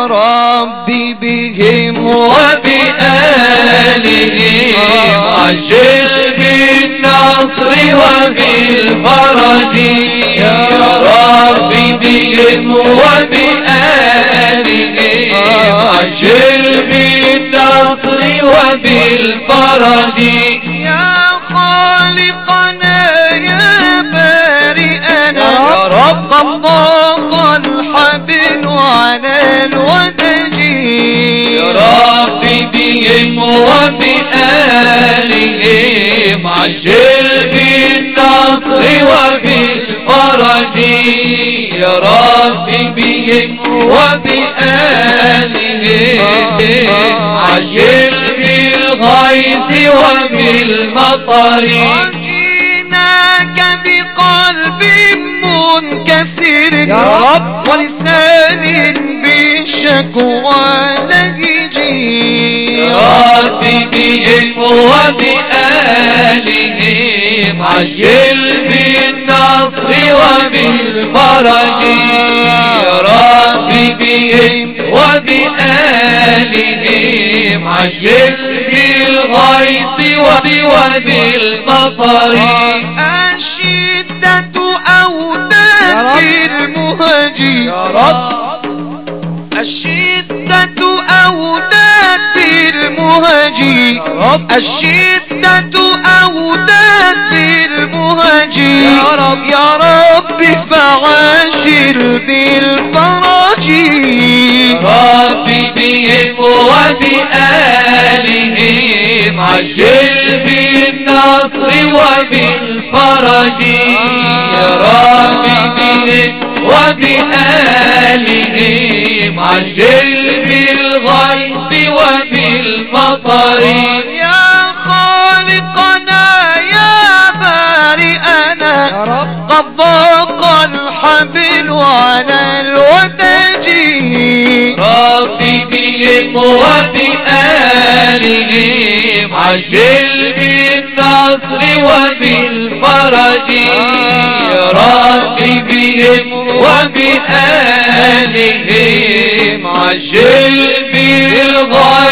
ربي بهم وبآلهم عجل بالنصر وبالفرج يا ربي بهم وبآلهم عجل بالنصر وبالفرج يا خالقنا يا بارئنا يا رب قد ضاق الحبل على الودج يا ربي بهم وبآلهم عجل بالنصر وبالفرج يا ربي بهم وبآلهم عجل بالغيث وبالمطر جئناك بقلب منكسر يا رب ولسان بالشكوى لهجي يا ربي بهم وبآلهم عجل بالنصر وبالفرج يا ربي بهم وبآلهم عجل بالغيث وبالمطر الشدة أودت بالمهجي يا رب الشدة أودت بالمهجي الشدة أودت بالمهجي يا رب يا رب فعجل بالفرج يا ربي بهم وبآلهم عجل بالنصر وبالفرج يا ربي بهم وبآلهم عجل بالغيث وبالمطر يا خالقنا يا بارئنا يا رب قد ضاق الحبل على الودج ربي بهم وبآلهم عجل بالنصر وبالفرج يا ربي بهم وبآلهم عجل بالغيث